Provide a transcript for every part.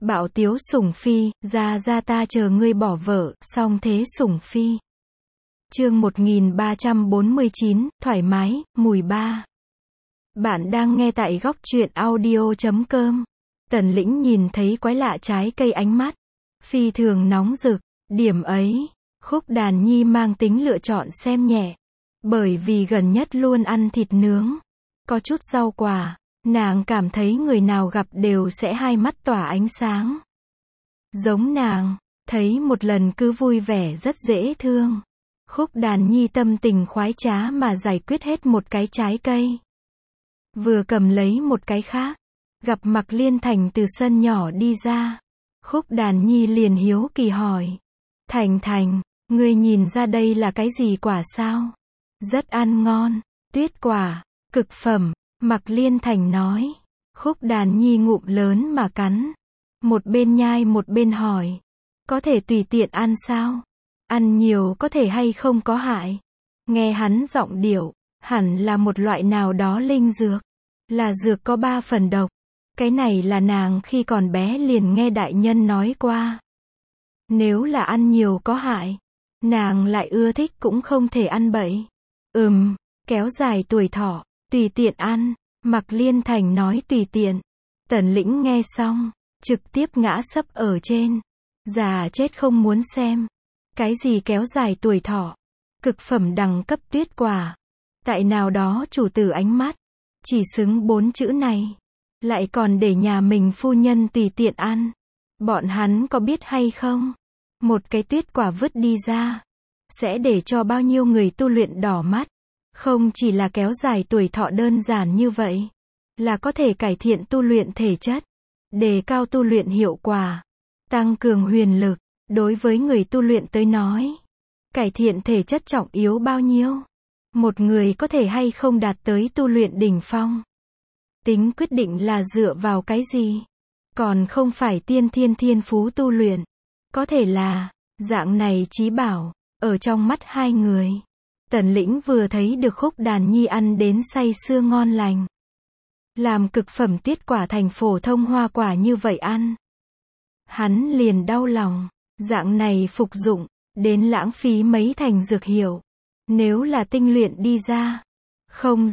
Bạo tiếu sủng phi, ra ta chờ ngươi bỏ vợ, song thế sủng phi. Chương 1349, thoải mái, mùi ba. Bạn đang nghe tại góc truyện audio.com. Tần Lĩnh nhìn thấy quái lạ trái cây ánh mắt phi thường nóng rực, điểm ấy, Khúc Đàn Nhi mang tính lựa chọn xem nhẹ. Bởi vì gần nhất luôn ăn thịt nướng, có chút rau quả, nàng cảm thấy người nào gặp đều sẽ hai mắt tỏa ánh sáng. Giống nàng, thấy một lần cứ vui vẻ rất dễ thương. Khúc Đàn Nhi tâm tình khoái trá mà giải quyết hết một cái trái cây. Vừa cầm lấy một cái khác, gặp Mạc Liên Thành từ sân nhỏ đi ra. Khúc Đàn Nhi liền hiếu kỳ hỏi. Thành, ngươi nhìn ra đây là cái gì quả sao? Rất ăn ngon, tuyết quả, cực phẩm, Mạc Liên Thành nói. Khúc Đàn Nhi ngụm lớn mà cắn. Một bên nhai một bên hỏi. Có thể tùy tiện ăn sao? Ăn nhiều có thể hay không có hại? Nghe hắn giọng điệu, hẳn là một loại nào đó linh dược. Là dược có 3 phần độc. Cái này là nàng khi còn bé liền nghe đại nhân nói qua. Nếu là ăn nhiều có hại, nàng lại ưa thích cũng không thể ăn bậy. Kéo dài tuổi thọ, tùy tiện ăn, Mạc Liên Thành nói tùy tiện. Tần Lĩnh nghe xong, trực tiếp ngã sấp ở trên. Già chết không muốn xem. Cái gì kéo dài tuổi thọ? Cực phẩm đẳng cấp tuyết quả. Tại nào đó chủ tử ánh mắt, chỉ xứng 4 chữ này. Lại còn để nhà mình phu nhân tùy tiện ăn. Bọn hắn có biết hay không? Một cái tuyết quả vứt đi ra, sẽ để cho bao nhiêu người tu luyện đỏ mắt. Không chỉ là kéo dài tuổi thọ đơn giản như vậy, là có thể cải thiện tu luyện thể chất, đề cao tu luyện hiệu quả, tăng cường huyền lực. Đối với người tu luyện tới nói, cải thiện thể chất trọng yếu bao nhiêu? Một người có thể hay không đạt tới tu luyện đỉnh phong? Tính quyết định là dựa vào cái gì? Còn không phải tiên thiên phú tu luyện. Có thể là, dạng này chí bảo, ở trong mắt hai người. Tần Lĩnh vừa thấy được Khúc Đàn Nhi ăn đến say sưa ngon lành. Làm cực phẩm tuyết quả thành phổ thông hoa quả như vậy ăn. Hắn liền đau lòng, dạng này phục dụng, đến lãng phí mấy thành dược hiệu. Nếu là tinh luyện đi ra, không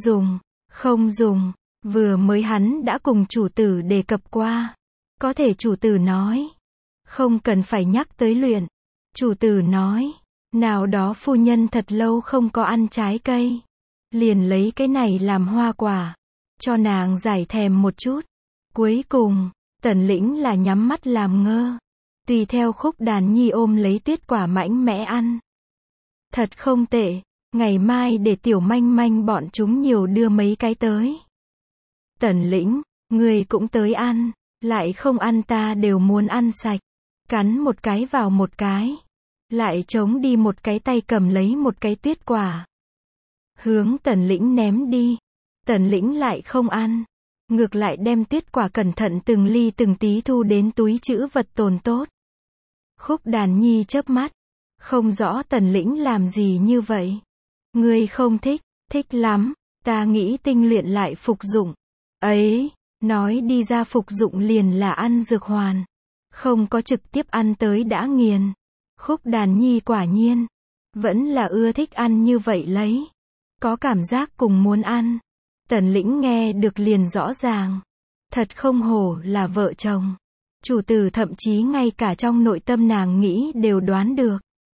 dùng, vừa mới hắn đã cùng chủ tử đề cập qua. Có thể chủ tử nói, không cần phải nhắc tới luyện. Chủ tử nói, nào đó phu nhân thật lâu không có ăn trái cây. Liền lấy cái này làm hoa quả, cho nàng giải thèm một chút. Cuối cùng, Tần Lĩnh là nhắm mắt làm ngơ. Tùy theo Khúc Đàn Nhi ôm lấy tuyết quả mạnh mẽ ăn. Thật không tệ, ngày mai để tiểu manh manh bọn chúng nhiều đưa mấy cái tới. Tần Lĩnh, người cũng tới ăn, lại không ăn ta đều muốn ăn sạch. Cắn một cái vào một cái, lại chống đi một cái tay cầm lấy một cái tuyết quả. Hướng Tần Lĩnh ném đi. Tần Lĩnh lại không ăn. Ngược lại đem tuyết quả cẩn thận từng ly từng tí thu đến túi trữ vật tồn tốt. Khúc Đàn Nhi chớp mắt. Không rõ Tần Lĩnh làm gì như vậy. Ngươi không thích, thích lắm. Ta nghĩ tinh luyện lại phục dụng. Ấy, nói đi ra phục dụng liền là ăn dược hoàn. Không có trực tiếp ăn tới đã nghiền. Khúc Đàn Nhi quả nhiên, vẫn là ưa thích ăn như vậy lấy. Có cảm giác cùng muốn ăn. Tần Lĩnh nghe được liền rõ ràng. Thật không hổ là vợ chồng. Chủ tử thậm chí ngay cả trong nội tâm nàng nghĩ đều đoán được.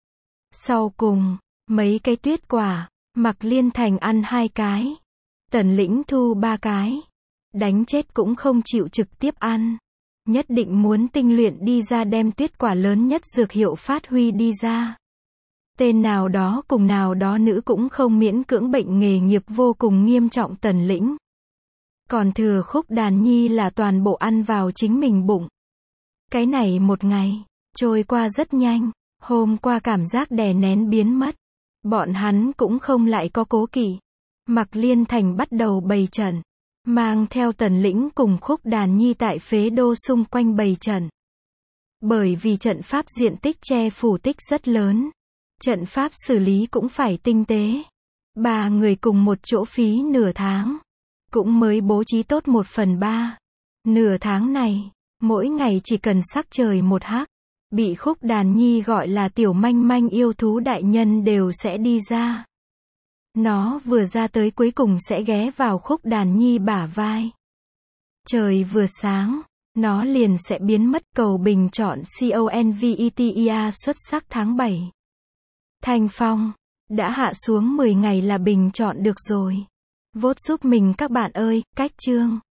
Sau cùng, mấy cái tuyết quả, Mạc Liên Thành ăn 2 cái. Tần Lĩnh thu 3 cái. Đánh chết cũng không chịu trực tiếp ăn. Nhất định muốn tinh luyện đi ra đem tuyết quả lớn nhất dược hiệu phát huy đi ra. Tên nào đó cùng nào đó nữ cũng không miễn cưỡng bệnh nghề nghiệp vô cùng nghiêm trọng Tần Lĩnh. Còn thừa Khúc Đàn Nhi là toàn bộ ăn vào chính mình bụng. Cái này một ngày, trôi qua rất nhanh. Hôm qua cảm giác đè nén biến mất. Bọn hắn cũng không lại có cố kỵ. Mạc Liên Thành bắt đầu bày trận. Mang theo Tần Lĩnh cùng Khúc Đàn Nhi tại phế đô xung quanh bày trận. Bởi vì trận pháp diện tích che phủ tích rất lớn. Trận pháp xử lý cũng phải tinh tế. 3 người cùng một chỗ phí nửa tháng. Cũng mới bố trí tốt 1/3. Nửa tháng này, Mỗi ngày chỉ cần sắc trời một hắc, bị Khúc Đàn Nhi gọi là tiểu manh manh yêu thú đại nhân đều sẽ đi ra. Nó vừa ra tới cuối cùng sẽ ghé vào Khúc Đàn Nhi bả vai. Trời vừa sáng, nó liền sẽ biến mất. Cầu bình chọn CONVETIA xuất sắc tháng 7. Thanh phong, đã hạ xuống 10 ngày là bình chọn được rồi. Vote giúp mình các bạn ơi, cách chương.